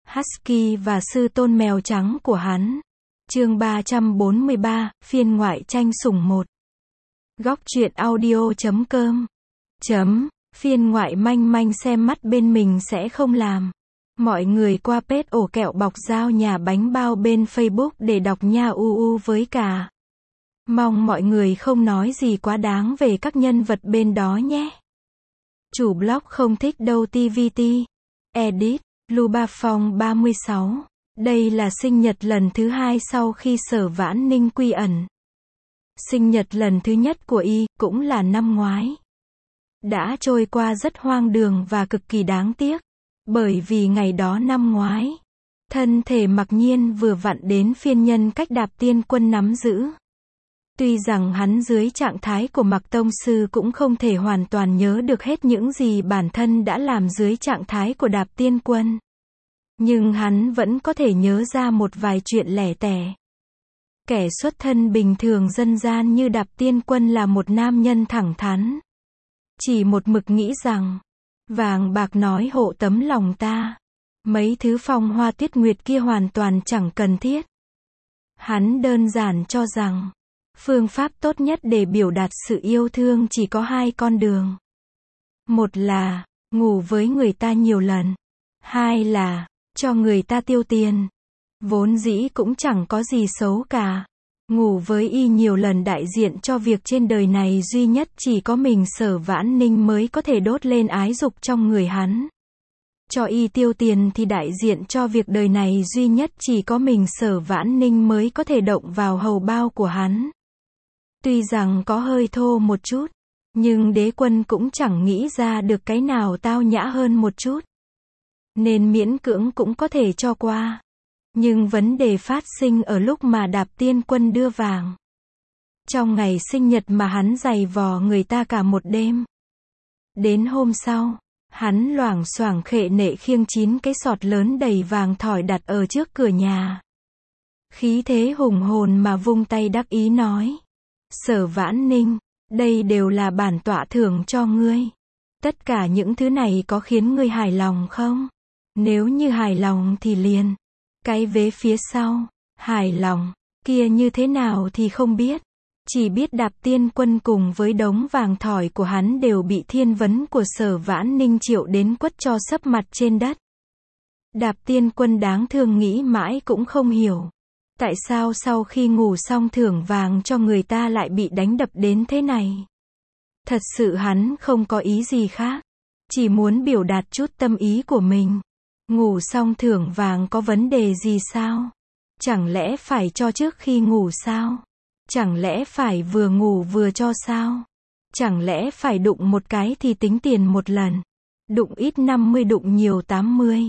Husky và sư tôn mèo trắng của hắn. Chương 343, phiên ngoại tranh sủng 1. Góc truyện audio.com. Phiên ngoại manh manh xem mắt bên mình sẽ không làm. Mọi người qua page ổ kẹo bọc giao nhà bánh bao bên Facebook để đọc nha với cả. Mong mọi người không nói gì quá đáng về các nhân vật bên đó nhé. Chủ blog không thích đâu TVT. Edit, Luba Phong 36. Đây là sinh nhật lần thứ 2 sau khi Sở Vãn Ninh quy ẩn. Sinh nhật lần thứ nhất của y, cũng là năm ngoái. Đã trôi qua rất hoang đường và cực kỳ đáng tiếc. Bởi vì ngày đó năm ngoái, thân thể mặc nhiên vừa vặn đến phiên nhân cách Đạp Tiên Quân nắm giữ. Tuy rằng hắn dưới trạng thái của Mặc Tông Sư cũng không thể hoàn toàn nhớ được hết những gì bản thân đã làm dưới trạng thái của Đạp Tiên Quân. Nhưng hắn vẫn có thể nhớ ra một vài chuyện lẻ tẻ. Kẻ xuất thân bình thường dân gian như Đạp Tiên Quân là một nam nhân thẳng thắn. Chỉ một mực nghĩ rằng, vàng bạc nói hộ tấm lòng ta. Mấy thứ phong hoa tuyết nguyệt kia hoàn toàn chẳng cần thiết. Hắn đơn giản cho rằng, phương pháp tốt nhất để biểu đạt sự yêu thương chỉ có hai con đường. Một là, ngủ với người ta nhiều lần. Hai là, cho người ta tiêu tiền. Vốn dĩ cũng chẳng có gì xấu cả. Ngủ với y nhiều lần đại diện cho việc trên đời này duy nhất chỉ có mình Sở Vãn Ninh mới có thể đốt lên ái dục trong người hắn. Cho y tiêu tiền thì đại diện cho việc đời này duy nhất chỉ có mình Sở Vãn Ninh mới có thể động vào hầu bao của hắn. Tuy rằng có hơi thô một chút, nhưng đế quân cũng chẳng nghĩ ra được cái nào tao nhã hơn một chút. Nên miễn cưỡng cũng có thể cho qua. Nhưng vấn đề phát sinh ở lúc mà Đạp Tiên Quân đưa vàng. Trong ngày sinh nhật mà hắn giày vò người ta cả một đêm. Đến hôm sau, hắn loảng xoảng khệ nệ khiêng 9 cái sọt lớn đầy vàng thỏi đặt ở trước cửa nhà. Khí thế hùng hồn mà vung tay đắc ý nói. Sở Vãn Ninh, đây đều là bản tọa thưởng cho ngươi. Tất cả những thứ này có khiến ngươi hài lòng không? Nếu như hài lòng thì liền. Cái vế phía sau, hài lòng, kia như thế nào thì không biết. Chỉ biết Đạp Tiên Quân cùng với đống vàng thỏi của hắn đều bị thiên vấn của Sở Vãn Ninh triệu đến quất cho sấp mặt trên đất. Đạp Tiên Quân đáng thương nghĩ mãi cũng không hiểu. Tại sao sau khi ngủ xong thưởng vàng cho người ta lại bị đánh đập đến thế này? Thật sự hắn không có ý gì khác. Chỉ muốn biểu đạt chút tâm ý của mình. Ngủ xong thưởng vàng có vấn đề gì sao? Chẳng lẽ phải cho trước khi ngủ sao? Chẳng lẽ phải vừa ngủ vừa cho sao? Chẳng lẽ phải đụng một cái thì tính tiền một lần? Đụng ít 50 đụng nhiều 80.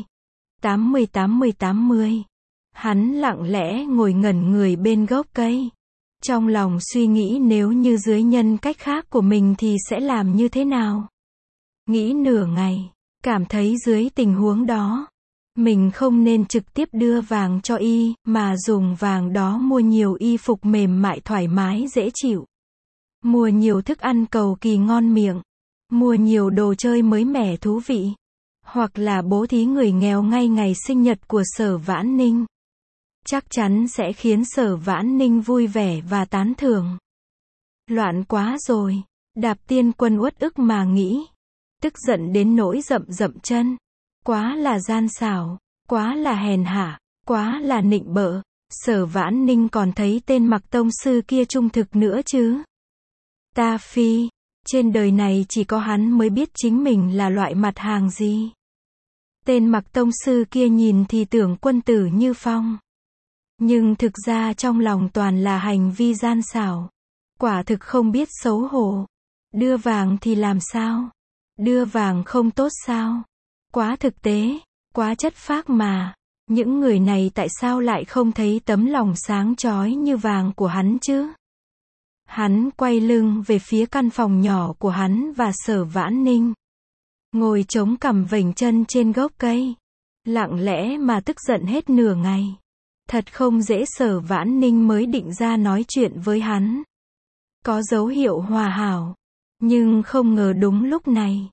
80. Hắn lặng lẽ ngồi ngẩn người bên gốc cây. Trong lòng suy nghĩ nếu như dưới nhân cách khác của mình thì sẽ làm như thế nào? Nghĩ nửa ngày, cảm thấy dưới tình huống đó, mình không nên trực tiếp đưa vàng cho y, mà dùng vàng đó mua nhiều y phục mềm mại thoải mái dễ chịu. Mua nhiều thức ăn cầu kỳ ngon miệng. Mua nhiều đồ chơi mới mẻ thú vị. Hoặc là bố thí người nghèo ngay ngày sinh nhật của Sở Vãn Ninh. Chắc chắn sẽ khiến Sở Vãn Ninh vui vẻ và tán thưởng. Loạn quá rồi. Đạp Tiên Quân uất ức mà nghĩ. Tức giận đến nỗi rậm chân. Quá là gian xảo, quá là hèn hạ, quá là nịnh bợ. Sở Vãn Ninh còn thấy tên Mặc Tông Sư kia trung thực nữa chứ. Ta phi, trên đời này chỉ có hắn mới biết chính mình là loại mặt hàng gì. Tên Mặc Tông Sư kia nhìn thì tưởng quân tử như phong. Nhưng thực ra trong lòng toàn là hành vi gian xảo. Quả thực không biết xấu hổ. Đưa vàng thì làm sao? Đưa vàng không tốt sao? Quá thực tế, quá chất phác mà. Những người này tại sao lại không thấy tấm lòng sáng chói như vàng của hắn chứ? Hắn quay lưng về phía căn phòng nhỏ của hắn và Sở Vãn Ninh. Ngồi chống cằm vểnh chân trên gốc cây. Lặng lẽ mà tức giận hết nửa ngày. Thật không dễ. Sở Vãn Ninh mới định ra nói chuyện với hắn. Có dấu hiệu hòa hảo. Nhưng không ngờ đúng lúc này.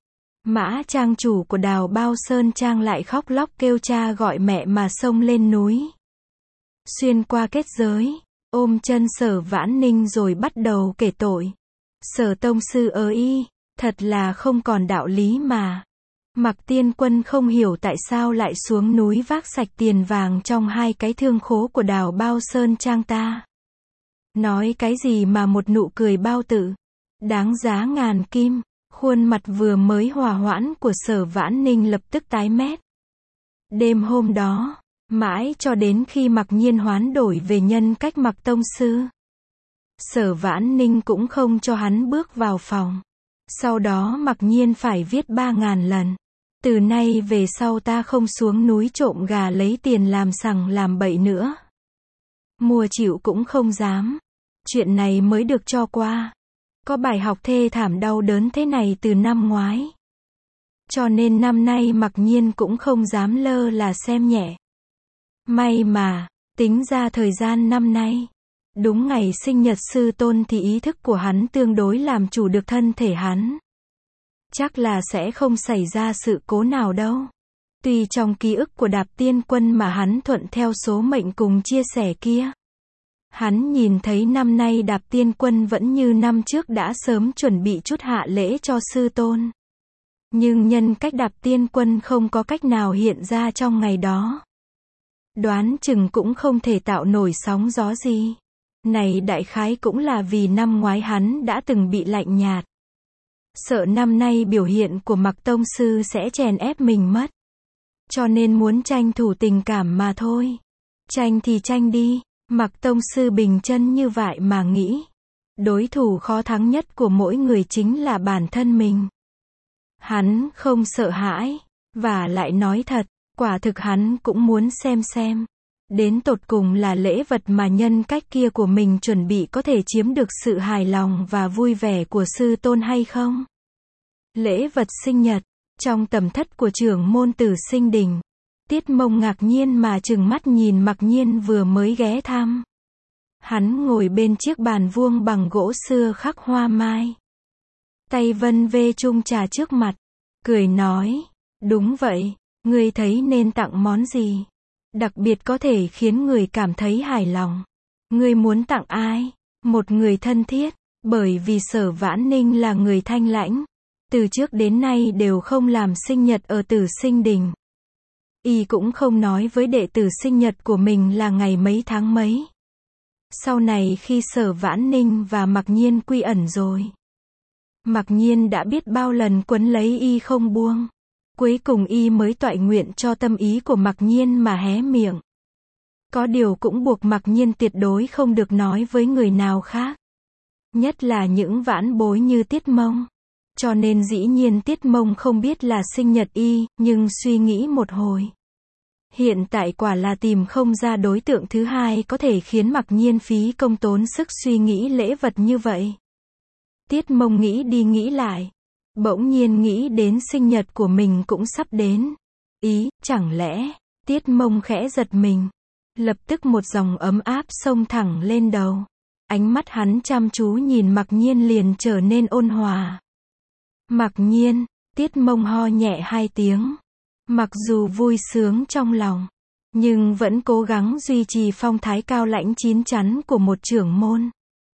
Mã trang chủ của Đào Bao Sơn Trang lại khóc lóc kêu cha gọi mẹ mà xông lên núi. Xuyên qua kết giới, ôm chân Sở Vãn Ninh rồi bắt đầu kể tội. Sở tông sư ơi, thật là không còn đạo lý mà. Mặc Tiên Quân không hiểu tại sao lại xuống núi vác sạch tiền vàng trong 2 cái thương khố của Đào Bao Sơn Trang ta. Nói cái gì mà một nụ cười bao tử, đáng giá ngàn kim. Khuôn mặt vừa mới hòa hoãn của Sở Vãn Ninh lập tức tái mét. Đêm hôm đó, mãi cho đến khi Mặc Nhiên hoán đổi về nhân cách Mặc tông sư, Sở Vãn Ninh cũng không cho hắn bước vào phòng. Sau đó Mặc Nhiên phải viết 3.000 lần. Từ nay về sau ta không xuống núi trộm gà lấy tiền làm sằng làm bậy nữa. Mua chịu cũng không dám. Chuyện này mới được cho qua. Có bài học thê thảm đau đớn thế này từ năm ngoái. Cho nên năm nay Mặc Nhiên cũng không dám lơ là xem nhẹ. May mà, tính ra thời gian năm nay, đúng ngày sinh nhật sư tôn thì ý thức của hắn tương đối làm chủ được thân thể hắn. Chắc là sẽ không xảy ra sự cố nào đâu. Tuy trong ký ức của Đạp Tiên Quân mà hắn thuận theo số mệnh cùng chia sẻ kia, hắn nhìn thấy năm nay Đạp Tiên Quân vẫn như năm trước đã sớm chuẩn bị chút hạ lễ cho sư tôn. Nhưng nhân cách Đạp Tiên Quân không có cách nào hiện ra trong ngày đó. Đoán chừng cũng không thể tạo nổi sóng gió gì. Này đại khái cũng là vì năm ngoái hắn đã từng bị lạnh nhạt. Sợ năm nay biểu hiện của Mặc tông sư sẽ chèn ép mình mất. Cho nên muốn tranh thủ tình cảm mà thôi. Tranh thì tranh đi. Mặc tông sư bình chân như vậy mà nghĩ. Đối thủ khó thắng nhất của mỗi người chính là bản thân mình. Hắn không sợ hãi. Và lại nói thật, quả thực hắn cũng muốn xem. Đến tột cùng là lễ vật mà nhân cách kia của mình chuẩn bị có thể chiếm được sự hài lòng và vui vẻ của sư tôn hay không? Lễ vật sinh nhật, trong tầm thất của trưởng môn Tử Sinh Đình. Tiết Mông ngạc nhiên mà trừng mắt nhìn Mặc Nhiên vừa mới ghé thăm. Hắn ngồi bên chiếc bàn vuông bằng gỗ xưa khắc hoa mai. Tay vân vê chung trà trước mặt, cười nói, đúng vậy, ngươi thấy nên tặng món gì? Đặc biệt có thể khiến người cảm thấy hài lòng. Ngươi muốn tặng ai? Một người thân thiết, bởi vì Sở Vãn Ninh là người thanh lãnh. Từ trước đến nay đều không làm sinh nhật ở Tử Sinh Đình. Y cũng không nói với đệ tử sinh nhật của mình là ngày mấy tháng mấy. Sau này khi Sở Vãn Ninh và Mặc Nhiên quy ẩn rồi, Mặc Nhiên đã biết bao lần quấn lấy Y không buông. Cuối cùng Y mới toại nguyện cho tâm ý của Mặc Nhiên mà hé miệng. Có điều cũng buộc Mặc Nhiên tuyệt đối không được nói với người nào khác. Nhất là những vãn bối như Tiết Mông. Cho nên dĩ nhiên Tiết Mông không biết là sinh nhật Y, nhưng suy nghĩ một hồi. Hiện tại quả là tìm không ra đối tượng thứ hai có thể khiến Mặc Nhiên phí công tốn sức suy nghĩ lễ vật như vậy. Tiết Mông nghĩ đi nghĩ lại. Bỗng nhiên nghĩ đến sinh nhật của mình cũng sắp đến. Chẳng lẽ, Tiết Mông khẽ giật mình. Lập tức một dòng ấm áp xông thẳng lên đầu. Ánh mắt hắn chăm chú nhìn Mặc Nhiên liền trở nên ôn hòa. Mặc Nhiên, Tiết Mông ho nhẹ 2 tiếng. Mặc dù vui sướng trong lòng, nhưng vẫn cố gắng duy trì phong thái cao lãnh chín chắn của một trưởng môn.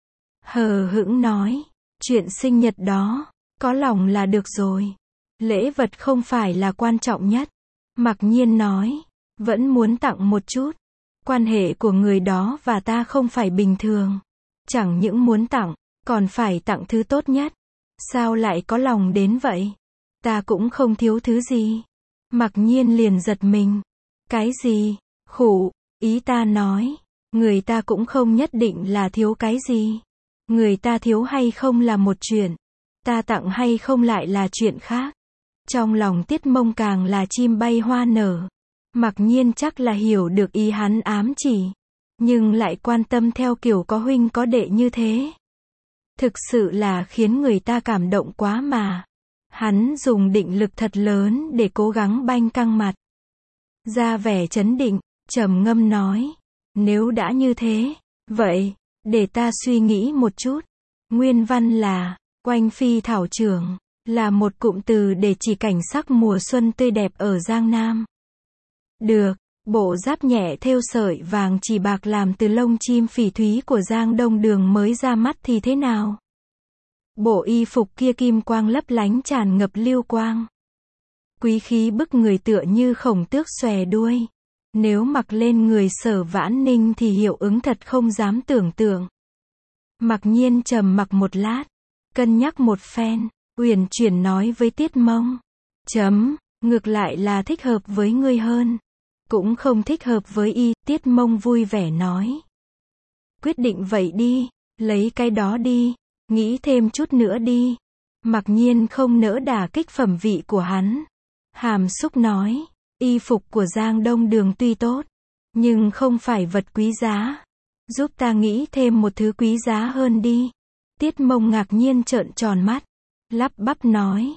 Hờ hững nói, chuyện sinh nhật đó, có lòng là được rồi. Lễ vật không phải là quan trọng nhất. Mặc Nhiên nói, vẫn muốn tặng một chút. Quan hệ của người đó và ta không phải bình thường. Chẳng những muốn tặng, còn phải tặng thứ tốt nhất. Sao lại có lòng đến vậy? Ta cũng không thiếu thứ gì. Mặc Nhiên liền giật mình. Cái gì? Khụ, ý ta nói, người ta cũng không nhất định là thiếu cái gì. Người ta thiếu hay không là một chuyện. Ta tặng hay không lại là chuyện khác. Trong lòng Tiết Mông càng là chim bay hoa nở. Mặc Nhiên chắc là hiểu được ý hắn ám chỉ. Nhưng lại quan tâm theo kiểu có huynh có đệ như thế. Thực sự là khiến người ta cảm động quá mà. Hắn dùng định lực thật lớn để cố gắng banh căng mặt. Ra vẻ trấn định, trầm ngâm nói. Nếu đã như thế, vậy, để ta suy nghĩ một chút. Nguyên văn là, oanh phi thảo trưởng. là một cụm từ để chỉ cảnh sắc mùa xuân tươi đẹp ở Giang Nam. Được, bộ giáp nhẹ thêu sợi vàng chỉ bạc làm từ lông chim phỉ thúy của Giang Đông Đường mới ra mắt thì thế nào? Bộ y phục kia kim quang lấp lánh tràn ngập lưu quang. Quý khí bức người tựa như khổng tước xòe đuôi. Nếu mặc lên người Sở Vãn Ninh thì hiệu ứng thật không dám tưởng tượng. Mặc Nhiên trầm mặc một lát, cân nhắc một phen, uyển chuyển nói với Tiết Mông. Ngược lại là thích hợp với ngươi hơn. Cũng không thích hợp với y, Tiết Mông vui vẻ nói. Quyết định vậy đi, lấy cái đó đi, nghĩ thêm chút nữa đi. Mặc Nhiên không nỡ đả kích phẩm vị của hắn. Hàm xúc nói, y phục của Giang Đông Đường tuy tốt, nhưng không phải vật quý giá. Giúp ta nghĩ thêm một thứ quý giá hơn đi. Tiết Mông ngạc nhiên trợn tròn mắt, lắp bắp nói,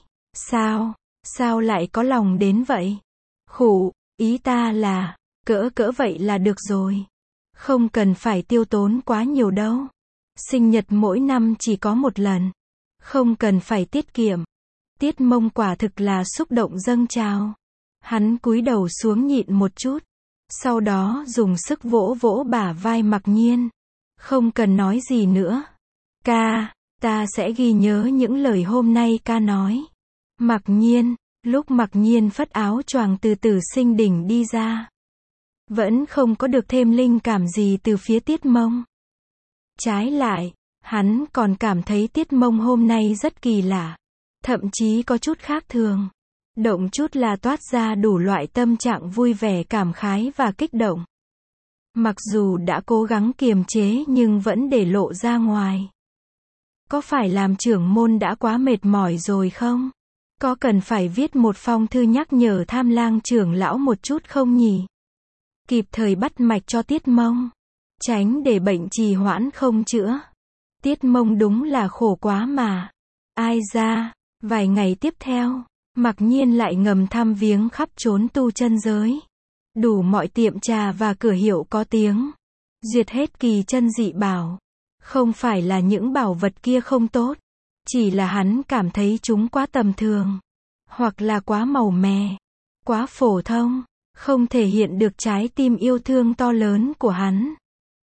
sao lại có lòng đến vậy? Khụ, ý ta là, cỡ vậy là được rồi. Không cần phải tiêu tốn quá nhiều đâu. Sinh nhật mỗi năm chỉ có một lần. Không cần phải tiết kiệm. Tiết Mông quả thực là xúc động dâng trào. Hắn cúi đầu xuống nhịn một chút. Sau đó dùng sức vỗ vỗ bả vai Mặc Nhiên. Không cần nói gì nữa. Ca, ta sẽ ghi nhớ những lời hôm nay ca nói. Mặc Nhiên, lúc Mặc Nhiên phất áo choàng từ Tử Sinh Đỉnh đi ra. Vẫn không có được thêm linh cảm gì từ phía Tiết Mông. Trái lại, hắn còn cảm thấy Tiết Mông hôm nay rất kỳ lạ. Thậm chí có chút khác thường. Động chút là toát ra đủ loại tâm trạng vui vẻ cảm khái và kích động. Mặc dù đã cố gắng kiềm chế nhưng vẫn để lộ ra ngoài. Có phải làm trưởng môn đã quá mệt mỏi rồi không? Có cần phải viết một phong thư nhắc nhở Tham Lang trưởng lão một chút không nhỉ? Kịp thời bắt mạch cho Tiết Mông. Tránh để bệnh trì hoãn không chữa. Tiết Mông đúng là khổ quá mà. Ai ra, vài ngày tiếp theo, Mặc Nhiên lại ngầm thăm viếng khắp trốn tu chân giới. Đủ mọi tiệm trà và cửa hiệu có tiếng. Duyệt hết kỳ chân dị bảo. Không phải là những bảo vật kia không tốt. Chỉ là hắn cảm thấy chúng quá tầm thường. Hoặc là quá màu mè. Quá phổ thông. Không thể hiện được trái tim yêu thương to lớn của hắn.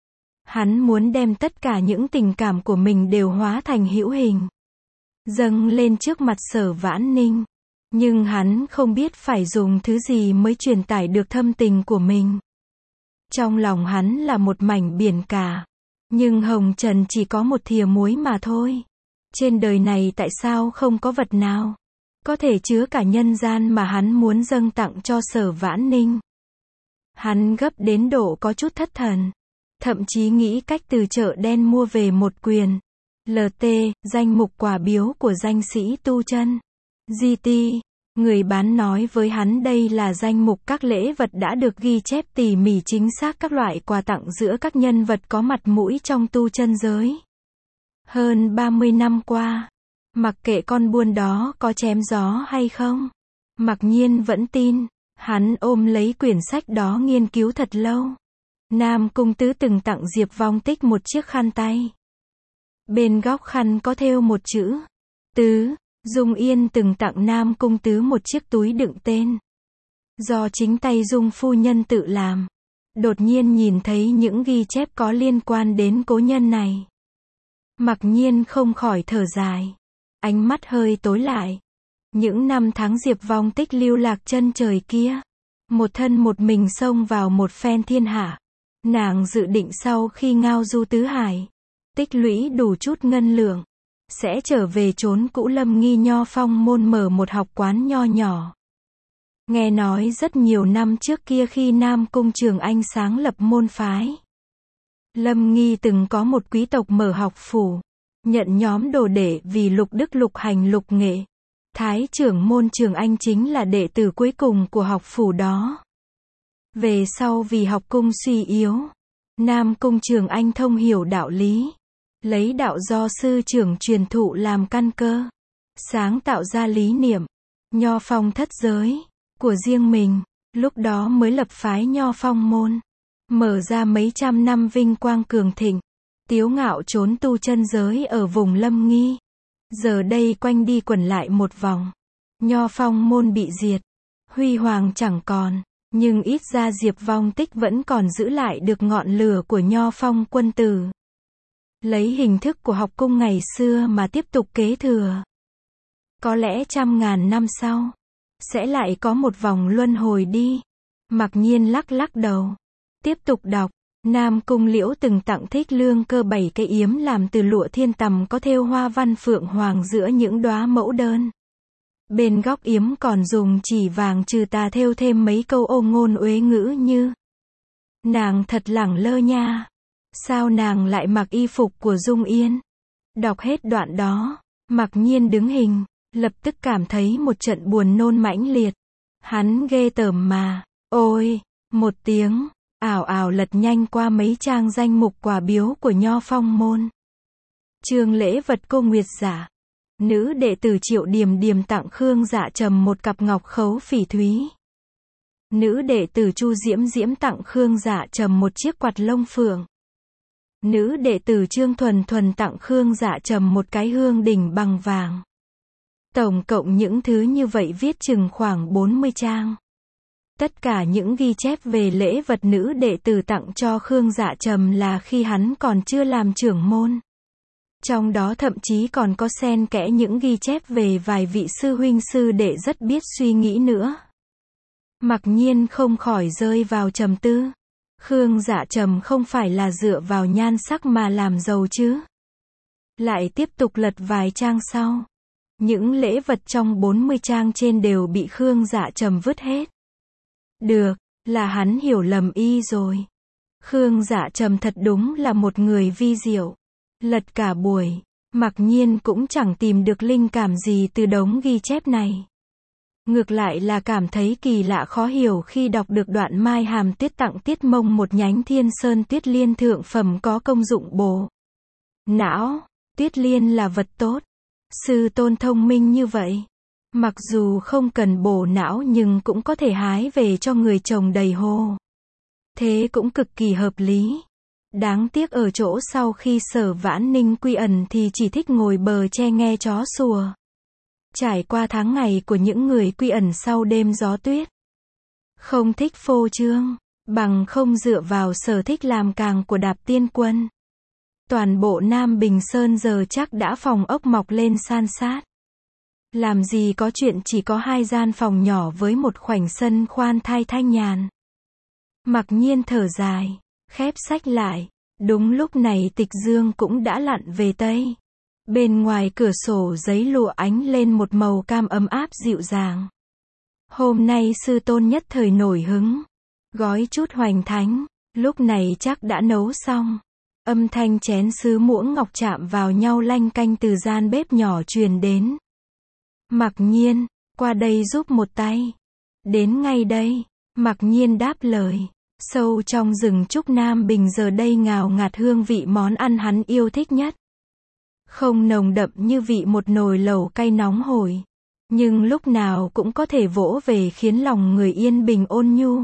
Hắn muốn đem tất cả những tình cảm của mình đều hóa thành hữu hình. Dâng lên trước mặt Sở Vãn Ninh. Nhưng hắn không biết phải dùng thứ gì mới truyền tải được thâm tình của mình. Trong lòng hắn là một mảnh biển cả. Nhưng hồng trần chỉ có một thìa muối mà thôi. Trên đời này tại sao không có vật nào có thể chứa cả nhân gian mà hắn muốn dâng tặng cho Sở Vãn Ninh. Hắn gấp đến độ có chút thất thần. Thậm chí nghĩ cách từ chợ đen mua về một quyển LT, danh mục quà biếu của danh sĩ tu chân. GT, người bán nói với hắn đây là danh mục các lễ vật đã được ghi chép tỉ mỉ chính xác các loại quà tặng giữa các nhân vật có mặt mũi trong tu chân giới. Hơn 30 năm qua, mặc kệ con buôn đó có chém gió hay không, Mặc Nhiên vẫn tin. Hắn ôm lấy quyển sách đó nghiên cứu thật lâu. Nam Cung Tứ từng tặng Diệp Vong Tích một chiếc khăn tay. Bên góc khăn có thêu một chữ Tứ. Dung Yên từng tặng Nam Cung Tứ một chiếc túi đựng tên. Do chính tay Dung phu nhân tự làm. Đột nhiên nhìn thấy những ghi chép có liên quan đến cố nhân này. Mặc Nhiên không khỏi thở dài. Ánh mắt hơi tối lại. Những năm tháng Diệp Vong Tích lưu lạc chân trời kia. Một thân một mình xông vào một phen thiên hạ. Nàng dự định sau khi ngao du tứ hải, tích lũy đủ chút ngân lượng, sẽ trở về trốn cũ Lâm Nghi Nho Phong môn mở một học quán nho nhỏ. Nghe nói rất nhiều năm trước kia khi Nam Cung Trường Anh sáng lập môn phái, Lâm Nghi từng có một quý tộc mở học phủ, nhận nhóm đồ đệ vì lục đức lục hành lục nghệ. Thái trưởng môn Trường Anh chính là đệ tử cuối cùng của học phủ đó. Về sau vì học cung suy yếu, Nam Cung Trường Anh thông hiểu đạo lý, lấy đạo do sư trưởng truyền thụ làm căn cơ, sáng tạo ra lý niệm Nho Phong thất giới của riêng mình, lúc đó mới lập phái Nho Phong môn, mở ra mấy trăm năm vinh quang cường thịnh, tiếu ngạo trốn tu chân giới ở vùng Lâm Nghi. Giờ đây quanh đi quẩn lại một vòng. Nho Phong môn bị diệt. Huy hoàng chẳng còn. Nhưng ít ra Diệp Vong Tích vẫn còn giữ lại được ngọn lửa của Nho Phong quân tử. Lấy hình thức của học cung ngày xưa mà tiếp tục kế thừa. Có lẽ trăm ngàn năm sau, sẽ lại có một vòng luân hồi đi. Mặc Nhiên lắc lắc đầu. Tiếp tục đọc. Nam Cung Liễu từng tặng Thích Lương Cơ 7 cái yếm làm từ lụa thiên tằm có thêu hoa văn phượng hoàng giữa những đóa mẫu đơn. Bên góc yếm còn dùng chỉ vàng trừ tà thêu thêm mấy câu ô ngôn uế ngữ như: nàng thật lẳng lơ nha. Sao nàng lại mặc y phục của Dung Yên? Đọc hết đoạn đó, Mặc Nhiên đứng hình, lập tức cảm thấy một trận buồn nôn mãnh liệt. Hắn ghê tởm mà. Ôi! Một tiếng, ảo ảo lật nhanh qua mấy trang danh mục quà biếu của Nho Phong môn. Chương lễ vật cô Nguyệt Giả. Nữ đệ tử Triệu Điềm Điềm tặng Khương Dạ Trầm một cặp ngọc khấu phỉ thúy. Nữ đệ tử Chu Diễm Diễm tặng Khương Dạ Trầm một chiếc quạt lông phượng. Nữ đệ tử Trương Thuần Thuần tặng Khương Dạ Trầm một cái hương đỉnh bằng vàng. Tổng cộng những thứ như vậy viết chừng khoảng 40 trang. Tất cả những ghi chép về lễ vật nữ đệ tử tặng cho Khương Dạ Trầm là khi hắn còn chưa làm trưởng môn. Trong đó thậm chí còn có xen kẽ những ghi chép về vài vị sư huynh sư đệ rất biết suy nghĩ nữa. Mặc Nhiên không khỏi rơi vào trầm tư. Khương Dạ Trầm không phải là dựa vào nhan sắc mà làm giàu chứ. Lại tiếp tục lật vài trang sau. Những lễ vật trong 40 trang trên đều bị Khương Dạ Trầm vứt hết. Được, là hắn hiểu lầm y rồi. Khương Dạ Trầm thật đúng là một người vi diệu. Lật cả buổi, Mặc Nhiên cũng chẳng tìm được linh cảm gì từ đống ghi chép này. Ngược lại là cảm thấy kỳ lạ khó hiểu khi đọc được đoạn Mai Hàm Tuyết tặng Tiết Mông một nhánh Thiên Sơn Tuyết Liên thượng phẩm có công dụng bổ não. Tuyết Liên là vật tốt. Sư tôn thông minh như vậy. Mặc dù không cần bổ não nhưng cũng có thể hái về cho người chồng đầy hồ. Thế cũng cực kỳ hợp lý. Đáng tiếc ở chỗ sau khi Sở Vãn Ninh quy ẩn thì chỉ thích ngồi bờ tre nghe chó sủa. Trải qua tháng ngày của những người quy ẩn sau đêm gió tuyết. Không thích phô trương, bằng không dựa vào sở thích làm càng của Đạp Tiên Quân. Toàn bộ Nam Bình Sơn giờ chắc đã phòng ốc mọc lên san sát. Làm gì có chuyện chỉ có 2 gian phòng nhỏ với một khoảnh sân khoan thai thanh nhàn. Mặc Nhiên thở dài, khép sách lại. Đúng lúc này Tịch Dương cũng đã lặn về Tây. Bên ngoài cửa sổ giấy lụa ánh lên một màu cam ấm áp dịu dàng. Hôm nay sư tôn nhất thời nổi hứng. Gói chút hoành thánh, lúc này chắc đã nấu xong. Âm thanh chén sứ muỗng ngọc chạm vào nhau lanh canh từ gian bếp nhỏ truyền đến. Mặc Nhiên, qua đây giúp một tay. Đến ngay đây, Mặc Nhiên đáp lời. Sâu trong rừng trúc Nam Bình giờ đây ngào ngạt hương vị món ăn hắn yêu thích nhất. Không nồng đậm như vị một nồi lẩu cay nóng hổi. Nhưng lúc nào cũng có thể vỗ về khiến lòng người yên bình ôn nhu.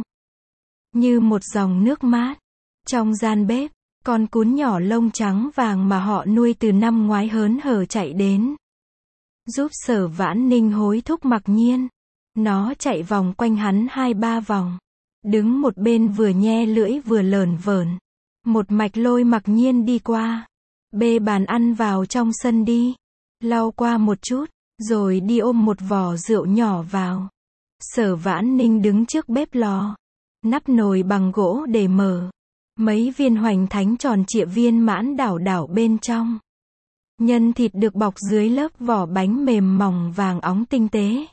Như một dòng nước mát. Trong gian bếp, con cún nhỏ lông trắng vàng mà họ nuôi từ năm ngoái hớn hở chạy đến. Giúp Sở Vãn Ninh hối thúc Mặc Nhiên. Nó chạy vòng quanh hắn 2-3 vòng. Đứng một bên vừa nhe lưỡi vừa lởn vởn. Một mạch lôi Mặc Nhiên đi qua. Bê bàn ăn vào trong sân đi. Lau qua một chút, rồi đi ôm một vò rượu nhỏ vào. Sở Vãn Ninh đứng trước bếp lò. Nắp nồi bằng gỗ để mở. Mấy viên hoành thánh tròn trịa viên mãn đảo đảo bên trong. Nhân thịt được bọc dưới lớp vỏ bánh mềm mỏng vàng óng tinh tế.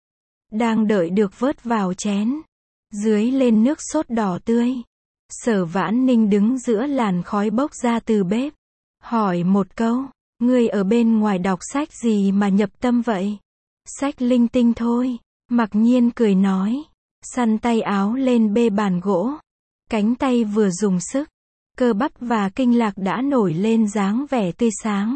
Đang đợi được vớt vào chén. Dưới lên nước sốt đỏ tươi. Sở Vãn Ninh đứng giữa làn khói bốc ra từ bếp. Hỏi một câu, ngươi ở bên ngoài đọc sách gì mà nhập tâm vậy? Sách linh tinh thôi. Mặc Nhiên cười nói. Săn tay áo lên bê bàn gỗ. Cánh tay vừa dùng sức. Cơ bắp và kinh lạc đã nổi lên dáng vẻ tươi sáng.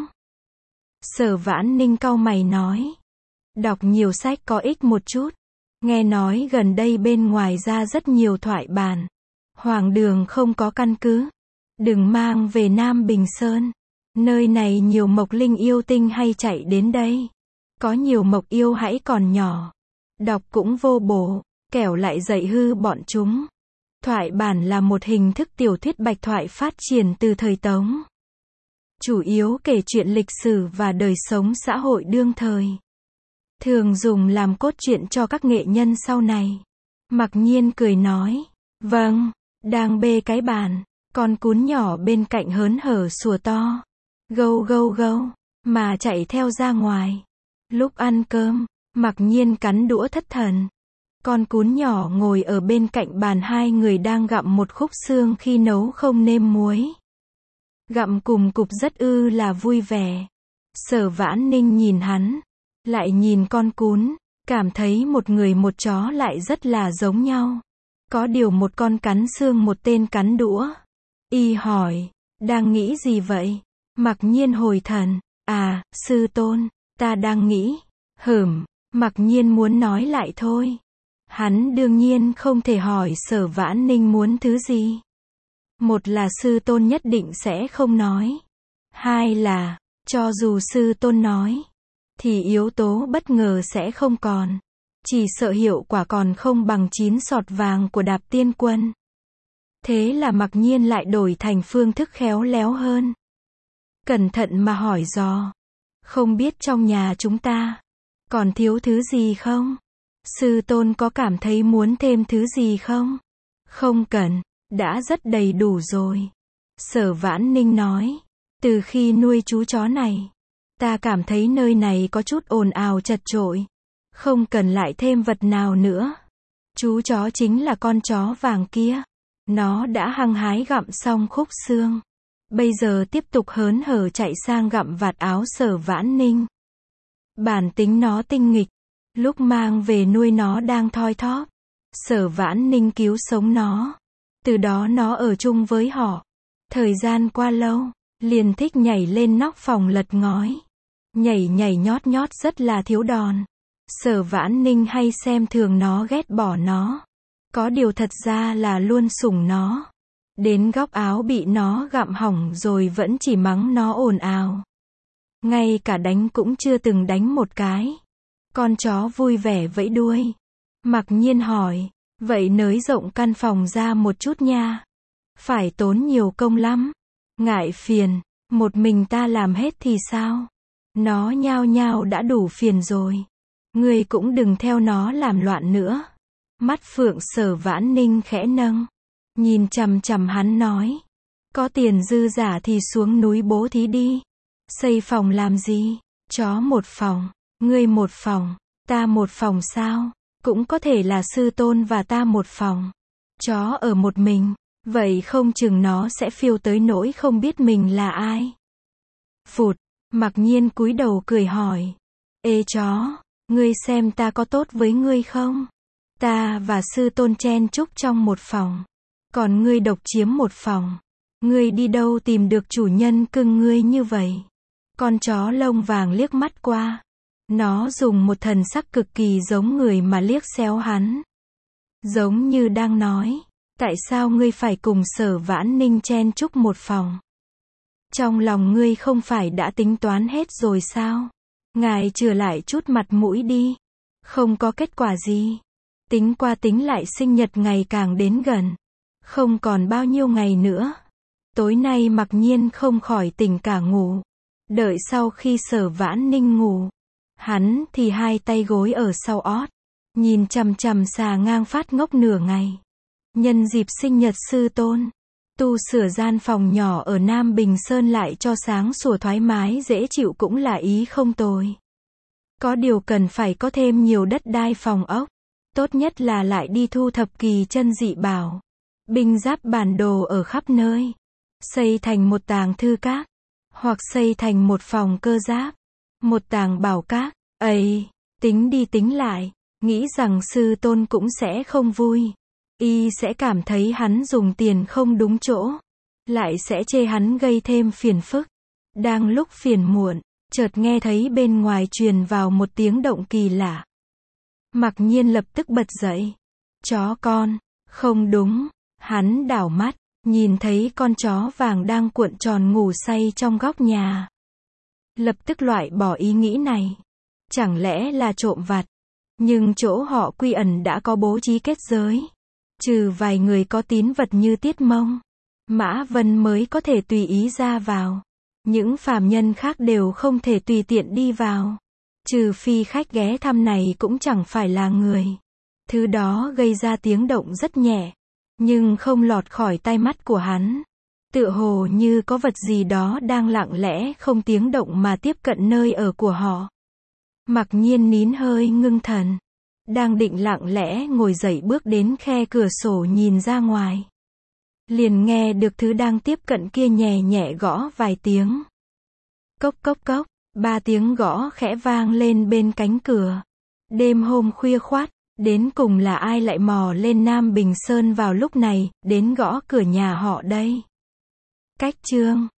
Sở Vãn Ninh cau mày nói. Đọc nhiều sách có ích một chút. Nghe nói gần đây bên ngoài ra rất nhiều thoại bản. Hoàng đường không có căn cứ. Đừng mang về Nam Bình Sơn. Nơi này nhiều mộc linh yêu tinh hay chạy đến đây. Có nhiều mộc yêu hãy còn nhỏ. Đọc cũng vô bổ, kẻo lại dạy hư bọn chúng. Thoại bản là một hình thức tiểu thuyết bạch thoại phát triển từ thời Tống. Chủ yếu kể chuyện lịch sử và đời sống xã hội đương thời. Thường dùng làm cốt truyện cho các nghệ nhân sau này. Mặc Nhiên cười nói, vâng, đang bê cái bàn, con cún nhỏ bên cạnh hớn hở sủa to. Gâu gâu gâu, mà chạy theo ra ngoài. Lúc ăn cơm, Mặc Nhiên cắn đũa thất thần. Con cún nhỏ ngồi ở bên cạnh bàn, hai người đang gặm một khúc xương khi nấu không nêm muối. Gặm cùng cục rất là vui vẻ. Sở Vãn Ninh nhìn hắn, lại nhìn con cún, cảm thấy một người một chó lại rất là giống nhau. Có điều một con cắn xương, một tên cắn đũa. Y hỏi, đang nghĩ gì vậy? Mặc Nhiên hồi thần, à, sư tôn, ta đang nghĩ. Mặc Nhiên muốn nói lại thôi. Hắn đương nhiên không thể hỏi Sở Vãn Ninh muốn thứ gì. Một là sư tôn nhất định sẽ không nói. Hai là, cho dù sư tôn nói, thì yếu tố bất ngờ sẽ không còn. Chỉ sợ hiệu quả còn không bằng 9 sọt vàng của Đạp Tiên Quân. Thế là Mặc Nhiên lại đổi thành phương thức khéo léo hơn. Cẩn thận mà hỏi dò. Không biết trong nhà chúng ta còn thiếu thứ gì không? Sư tôn có cảm thấy muốn thêm thứ gì không? Không cần, đã rất đầy đủ rồi. Sở Vãn Ninh nói, từ khi nuôi chú chó này, ta cảm thấy nơi này có chút ồn ào chật chội. Không cần lại thêm vật nào nữa. Chú chó chính là con chó vàng kia. Nó đã hăng hái gặm xong khúc xương. Bây giờ tiếp tục hớn hở chạy sang gặm vạt áo Sở Vãn Ninh. Bản tính nó tinh nghịch. Lúc mang về nuôi nó đang thoi thóp. Sở Vãn Ninh cứu sống nó. Từ đó nó ở chung với họ. Thời gian qua lâu, liền thích nhảy lên nóc phòng lật ngói. Nhảy nhảy nhót nhót rất là thiếu đòn. Sở Vãn Ninh hay xem thường nó, ghét bỏ nó. Có điều thật ra là luôn sủng nó. Đến góc áo bị nó gặm hỏng rồi vẫn chỉ mắng nó ồn ào. Ngay cả đánh cũng chưa từng đánh một cái. Con chó vui vẻ vẫy đuôi. Mặc Nhiên hỏi, vậy nới rộng căn phòng ra một chút nha. Phải tốn nhiều công lắm. Ngại phiền, một mình ta làm hết thì sao? Nó nhao nhao đã đủ phiền rồi. Ngươi cũng đừng theo nó làm loạn nữa. Mắt phượng Sở Vãn Ninh khẽ nâng. Nhìn chằm chằm hắn nói. Có tiền dư giả thì xuống núi bố thí đi. Xây phòng làm gì? Chó một phòng, ngươi một phòng, ta một phòng sao? Cũng có thể là sư tôn và ta một phòng. Chó ở một mình, vậy không chừng nó sẽ phiêu tới nỗi không biết mình là ai. Phụt, Mặc Nhiên cúi đầu cười hỏi. Ê chó, ngươi xem ta có tốt với ngươi không? Ta và sư tôn chen chúc trong một phòng. Còn ngươi độc chiếm một phòng. Ngươi đi đâu tìm được chủ nhân cưng ngươi như vậy? Con chó lông vàng liếc mắt qua. Nó dùng một thần sắc cực kỳ giống người mà liếc xéo hắn. Giống như đang nói, tại sao ngươi phải cùng Sở Vãn Ninh chen chúc một phòng? Trong lòng ngươi không phải đã tính toán hết rồi sao? Ngài chừa lại chút mặt mũi đi. Không có kết quả gì. Tính qua tính lại sinh nhật ngày càng đến gần. Không còn bao nhiêu ngày nữa. Tối nay Mặc Nhiên không khỏi tỉnh cả ngủ. Đợi sau khi Sở Vãn Ninh ngủ, hắn thì hai tay gối ở sau ót, nhìn chằm chằm xà ngang phát ngốc nửa ngày. Nhân dịp sinh nhật sư tôn, tu sửa gian phòng nhỏ ở Nam Bình Sơn lại cho sáng sủa thoải mái dễ chịu cũng là ý không tồi. Có điều cần phải có thêm nhiều đất đai phòng ốc. Tốt nhất là lại đi thu thập kỳ chân dị bảo. Binh giáp bản đồ ở khắp nơi. Xây thành một tàng thư các. Hoặc xây thành một phòng cơ giáp. Một tàng bảo các. Ấy, tính đi tính lại. Nghĩ rằng sư tôn cũng sẽ không vui. Y sẽ cảm thấy hắn dùng tiền không đúng chỗ. Lại sẽ chê hắn gây thêm phiền phức. Đang lúc phiền muộn, chợt nghe thấy bên ngoài truyền vào một tiếng động kỳ lạ. Mặc Nhiên lập tức bật dậy. Chó con, không đúng. Hắn đảo mắt, nhìn thấy con chó vàng đang cuộn tròn ngủ say trong góc nhà. Lập tức loại bỏ ý nghĩ này. Chẳng lẽ là trộm vặt? Nhưng chỗ họ quy ẩn đã có bố trí kết giới. Trừ vài người có tín vật như Tiết Mông, Mã Vân mới có thể tùy ý ra vào. Những phàm nhân khác đều không thể tùy tiện đi vào. Trừ phi khách ghé thăm này cũng chẳng phải là người. Thứ đó gây ra tiếng động rất nhẹ, nhưng không lọt khỏi tai mắt của hắn. Tựa hồ như có vật gì đó đang lặng lẽ không tiếng động mà tiếp cận nơi ở của họ. Mặc Nhiên nín hơi ngưng thần. Đang định lặng lẽ ngồi dậy bước đến khe cửa sổ nhìn ra ngoài. Liền nghe được thứ đang tiếp cận kia nhẹ nhẹ gõ vài tiếng. Cốc cốc cốc, 3 tiếng gõ khẽ vang lên bên cánh cửa. Đêm hôm khuya khoắt, đến cùng là ai lại mò lên Nam Bình Sơn vào lúc này, đến gõ cửa nhà họ đây? Cách chương